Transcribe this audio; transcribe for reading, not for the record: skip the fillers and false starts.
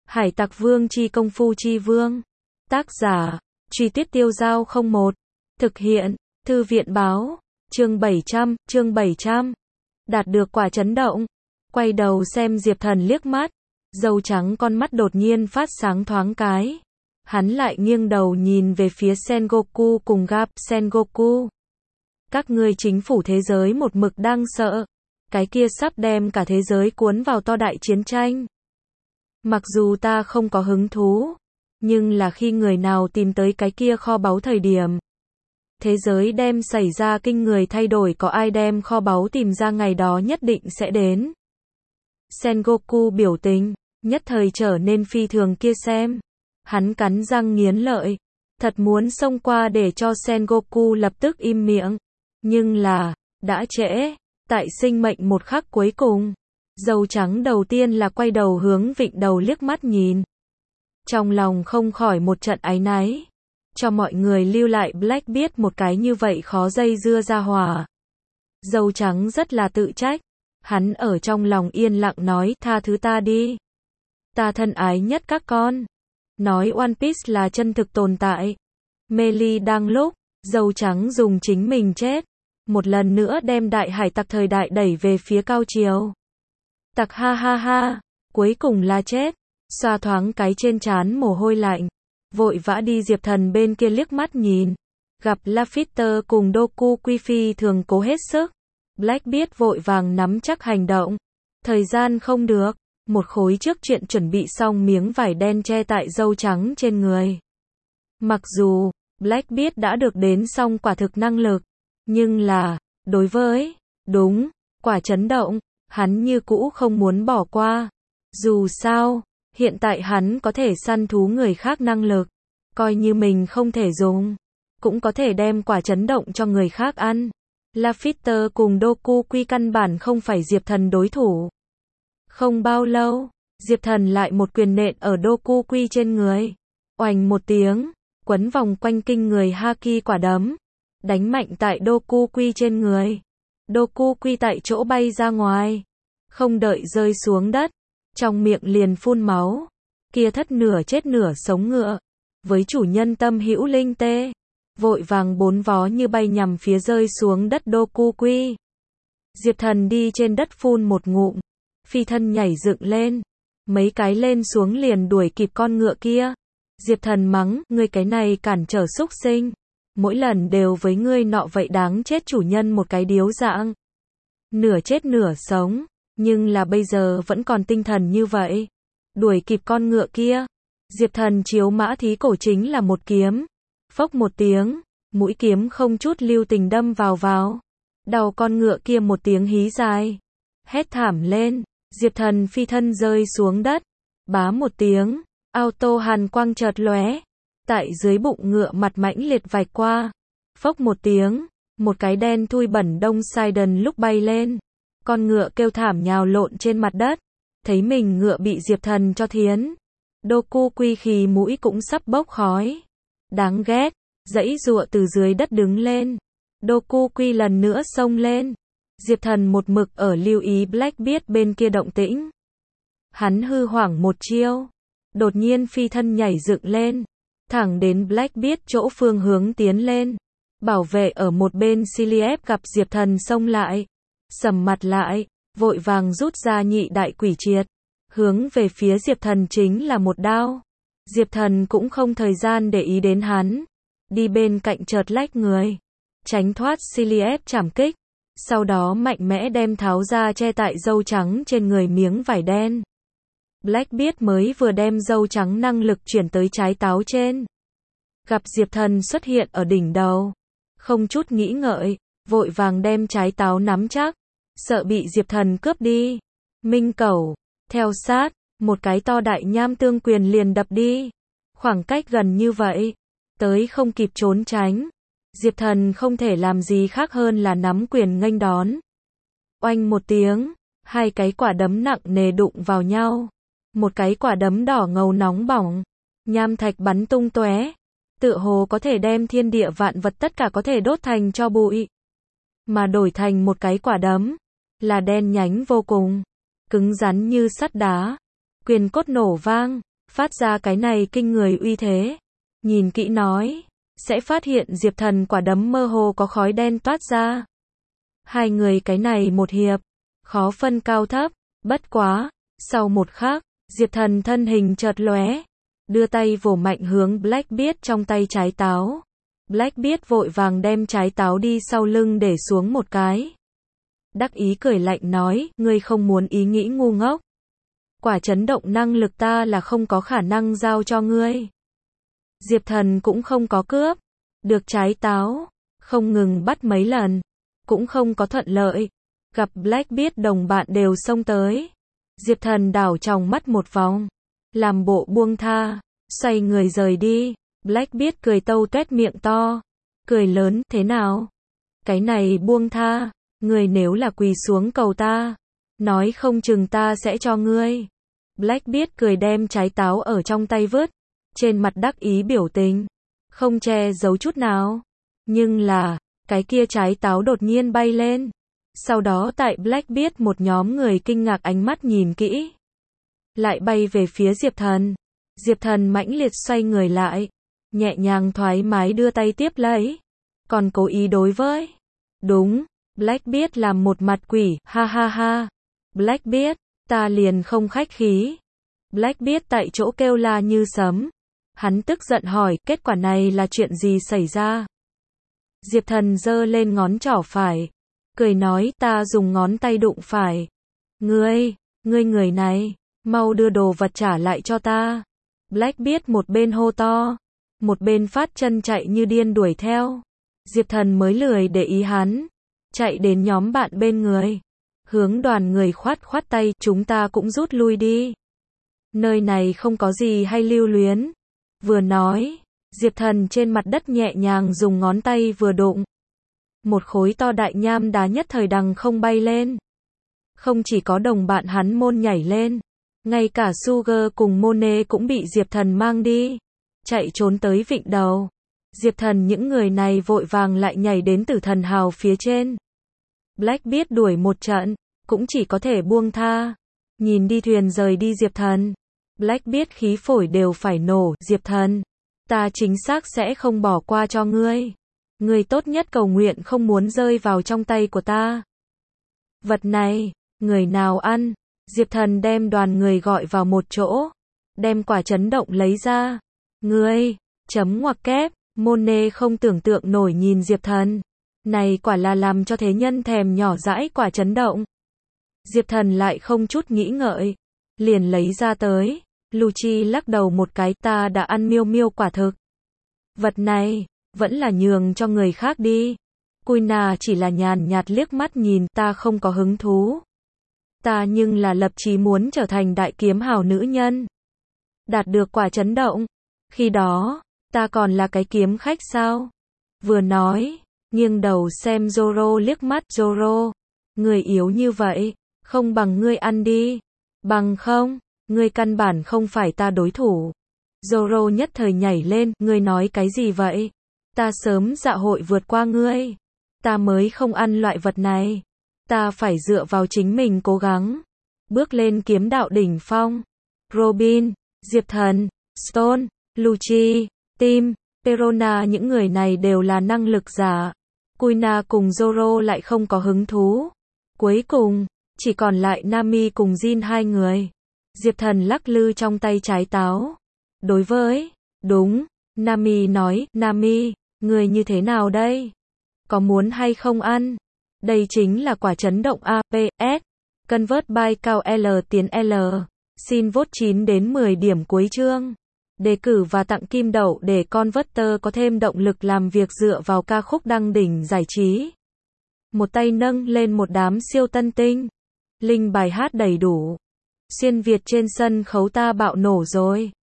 Hải Tặc Vương chi công phu chi vương. Tác giả, Truy Tuyết Tiêu Dao 01. Thực hiện, Thư viện báo. Chương 700. Đạt được quả chấn động. Quay đầu xem Diệp Thần liếc mắt. Dâu trắng con mắt đột nhiên phát sáng thoáng cái. Hắn lại nghiêng đầu nhìn về phía Sengoku cùng Garp. Sengoku, các ngươi chính phủ thế giới một mực đang sợ. Cái kia sắp đem cả thế giới cuốn vào to đại chiến tranh. Mặc dù ta không có hứng thú, nhưng là khi người nào tìm tới cái kia kho báu thời điểm, thế giới đem xảy ra kinh người thay đổi, có ai đem kho báu tìm ra ngày đó nhất định sẽ đến. Sengoku biểu tình nhất thời trở nên phi thường kia xem. Hắn cắn răng nghiến lợi, thật muốn xông qua để cho Sengoku lập tức im miệng. Nhưng là, đã trễ, tại sinh mệnh một khắc cuối cùng. Dâu trắng đầu tiên là quay đầu hướng vịnh đầu liếc mắt nhìn. Trong lòng không khỏi một trận áy náy. Cho mọi người lưu lại Blackbeard một cái như vậy khó dây dưa ra hỏa. Dâu trắng rất là tự trách. Hắn ở trong lòng yên lặng nói, tha thứ ta đi. Ta thân ái nhất các con. Nói One Piece là chân thực tồn tại. Meili đang lúc, dâu trắng dùng chính mình chết. Một lần nữa đem đại hải tặc thời đại đẩy về phía cao chiều. Tặc ha ha ha, cuối cùng là chết. Xoa thoáng cái trên trán mồ hôi lạnh. Vội vã đi Diệp Thần bên kia liếc mắt nhìn. Gặp Lafitter cùng Doku Quy Phi thường cố hết sức. Blackbeard vội vàng nắm chắc hành động. Thời gian không được. Một khối trước chuyện chuẩn bị xong miếng vải đen che tại dâu trắng trên người. Mặc dù Blackbeard đã được đến xong quả thực năng lực, nhưng là, đối với, đúng, quả chấn động, hắn như cũ không muốn bỏ qua. Dù sao, hiện tại hắn có thể săn thú người khác năng lực, coi như mình không thể dùng, cũng có thể đem quả chấn động cho người khác ăn. Lafitter cùng Doku Quy căn bản không phải Diệp Thần đối thủ. Không bao lâu, Diệp Thần lại một quyền nện ở Doku Quy trên người. Oành một tiếng, quấn vòng quanh kinh người Haki quả đấm, đánh mạnh tại Doku Quy trên người. Doku Quy tại chỗ bay ra ngoài, không đợi rơi xuống đất, trong miệng liền phun máu. Kia thất nửa chết nửa sống ngựa, với chủ nhân tâm hữu linh tê, vội vàng bốn vó như bay nhằm phía rơi xuống đất Doku Quy. Diệp Thần đi trên đất phun một ngụm, phi thân nhảy dựng lên, mấy cái lên xuống liền đuổi kịp con ngựa kia. Diệp Thần mắng, ngươi cái này cản trở xúc sinh, mỗi lần đều với ngươi nọ vậy đáng chết chủ nhân một cái điếu dạng. Nửa chết nửa sống, nhưng là bây giờ vẫn còn tinh thần như vậy. Đuổi kịp con ngựa kia, Diệp Thần chiếu mã thí cổ chính là một kiếm. Phốc một tiếng, mũi kiếm không chút lưu tình đâm vào. Đầu con ngựa kia một tiếng hí dài. Hét thảm lên, Diệp Thần phi thân rơi xuống đất. Bá một tiếng, auto hàn quang chợt lóe. Tại dưới bụng ngựa mặt mãnh liệt vạch qua. Phốc một tiếng, một cái đen thui bẩn đông Sidon lúc bay lên. Con ngựa kêu thảm nhào lộn trên mặt đất. Thấy mình ngựa bị Diệp Thần cho thiến. Doku Quy khí mũi cũng sắp bốc khói. Đáng ghét, giãy giụa từ dưới đất đứng lên. Doku Quy lần nữa xông lên. Diệp Thần một mực ở lưu ý Blackbeard bên kia động tĩnh. Hắn hư hoảng một chiêu, đột nhiên phi thân nhảy dựng lên, thẳng đến Blackbeard chỗ phương hướng tiến lên. Bảo vệ ở một bên Siliep gặp Diệp Thần xông lại, sầm mặt lại, vội vàng rút ra nhị đại quỷ triệt, hướng về phía Diệp Thần chính là một đao. Diệp Thần cũng không thời gian để ý đến hắn, đi bên cạnh chợt lách người, tránh thoát Siliep chảm kích, sau đó mạnh mẽ đem tháo ra che tại dâu trắng trên người miếng vải đen. Blackbeard mới vừa đem dâu trắng năng lực chuyển tới trái táo trên. Gặp Diệp Thần xuất hiện ở đỉnh đầu, không chút nghĩ ngợi, vội vàng đem trái táo nắm chắc, sợ bị Diệp Thần cướp đi. Minh Cẩu, theo sát, một cái to đại nham tương quyền liền đập đi. Khoảng cách gần như vậy, tới không kịp trốn tránh. Diệp Thần không thể làm gì khác hơn là nắm quyền nghênh đón. Oanh một tiếng, hai cái quả đấm nặng nề đụng vào nhau. Một cái quả đấm đỏ ngầu nóng bỏng, nham thạch bắn tung tóe, tựa hồ có thể đem thiên địa vạn vật tất cả có thể đốt thành tro bụi. Mà đổi thành một cái quả đấm, là đen nhánh vô cùng, cứng rắn như sắt đá, quyền cốt nổ vang, phát ra cái này kinh người uy thế. Nhìn kỹ nói, sẽ phát hiện Diệp Thần quả đấm mơ hồ có khói đen toát ra. Hai người cái này một hiệp, khó phân cao thấp, bất quá, sau một khắc, Diệp Thần thân hình chợt lóe, đưa tay vồ mạnh hướng Blackbeard trong tay trái táo. Blackbeard vội vàng đem trái táo đi sau lưng để xuống một cái. Đắc ý cười lạnh nói, ngươi không muốn ý nghĩ ngu ngốc. Quả chấn động năng lực ta là không có khả năng giao cho ngươi. Diệp Thần cũng không có cướp được trái táo, không ngừng bắt mấy lần, cũng không có thuận lợi. Gặp Blackbeard đồng bạn đều xông tới. Diệp Thần đảo tròng mắt một vòng, làm bộ buông tha, xoay người rời đi. Blackbeard cười tâu tuét miệng to, cười lớn, thế nào? Cái này buông tha, ngươi nếu là quỳ xuống cầu ta, nói không chừng ta sẽ cho ngươi. Blackbeard cười đem trái táo ở trong tay vứt, trên mặt đắc ý biểu tình, không che giấu chút nào. Nhưng là, cái kia trái táo đột nhiên bay lên. Sau đó tại Blackbeard một nhóm người kinh ngạc ánh mắt nhìn kỹ, lại bay về phía Diệp Thần. Diệp Thần mãnh liệt xoay người lại, nhẹ nhàng thoải mái đưa tay tiếp lấy, còn cố ý đối với. Đúng, Blackbeard làm một mặt quỷ, ha ha ha. Blackbeard, ta liền không khách khí. Blackbeard tại chỗ kêu la như sấm. Hắn tức giận hỏi, kết quả này là chuyện gì xảy ra? Diệp Thần giơ lên ngón trỏ phải, cười nói, ta dùng ngón tay đụng phải. Ngươi người này, mau đưa đồ vật trả lại cho ta. Blackbeard một bên hô to, một bên phát chân chạy như điên đuổi theo. Diệp Thần mới lười để ý hắn, chạy đến nhóm bạn bên người, hướng đoàn người khoát khoát tay, chúng ta cũng rút lui đi. Nơi này không có gì hay lưu luyến. Vừa nói, Diệp Thần trên mặt đất nhẹ nhàng dùng ngón tay vừa đụng. Một khối to đại nham đá nhất thời đằng không bay lên. Không chỉ có đồng bạn hắn môn nhảy lên, ngay cả Sugar cùng Monet cũng bị Diệp Thần mang đi, chạy trốn tới vịnh đầu. Diệp Thần những người này vội vàng lại nhảy đến Tử Thần Hào phía trên. Blackbeard đuổi một trận, cũng chỉ có thể buông tha. Nhìn đi thuyền rời đi Diệp Thần, Blackbeard khí phổi đều phải nổ. Diệp Thần, ta chính xác sẽ không bỏ qua cho ngươi. Ngươi tốt nhất cầu nguyện không muốn rơi vào trong tay của ta. Vật này, người nào ăn? Diệp Thần đem đoàn người gọi vào một chỗ, đem quả chấn động lấy ra. Ngươi, chấm ngoặc kép, Monet không tưởng tượng nổi nhìn Diệp Thần. Này quả là làm cho thế nhân thèm nhỏ dãi quả chấn động. Diệp Thần lại không chút nghĩ ngợi, liền lấy ra tới. Lucci lắc đầu một cái, ta đã ăn miêu miêu quả thực. Vật này, vẫn là nhường cho người khác đi. Kuina chỉ là nhàn nhạt liếc mắt nhìn, ta không có hứng thú. Ta nhưng là lập chí muốn trở thành đại kiếm hào nữ nhân. Đạt được quả chấn động. Khi đó, ta còn là cái kiếm khách sao? Vừa nói, nghiêng đầu xem Zoro liếc mắt. Zoro, người yếu như vậy, không bằng ngươi ăn đi. Bằng không, ngươi căn bản không phải ta đối thủ. Zoro nhất thời nhảy lên, ngươi nói cái gì vậy? Ta sớm dạ hội vượt qua ngươi. Ta mới không ăn loại vật này. Ta phải dựa vào chính mình cố gắng. Bước lên kiếm đạo đỉnh phong. Robin, Diệp Thần, Stone, Lucci, Tim, Perona những người này đều là năng lực giả. Kuina cùng Zoro lại không có hứng thú. Cuối cùng, chỉ còn lại Nami cùng Jin hai người. Diệp Thần lắc lư trong tay trái táo. Đối với, đúng, Nami nói, Nami, người như thế nào đây? Có muốn hay không ăn? Đây chính là quả chấn động APS. Convert by cao L tiến L. Xin vote 9 đến 10 điểm cuối chương. Đề cử và tặng kim đậu để Converter có thêm động lực làm việc dựa vào ca khúc đăng đỉnh giải trí. Một tay nâng lên một đám siêu tân tinh. Link bài hát đầy đủ. Xuyên Việt trên sân khấu ta bạo nổ rồi.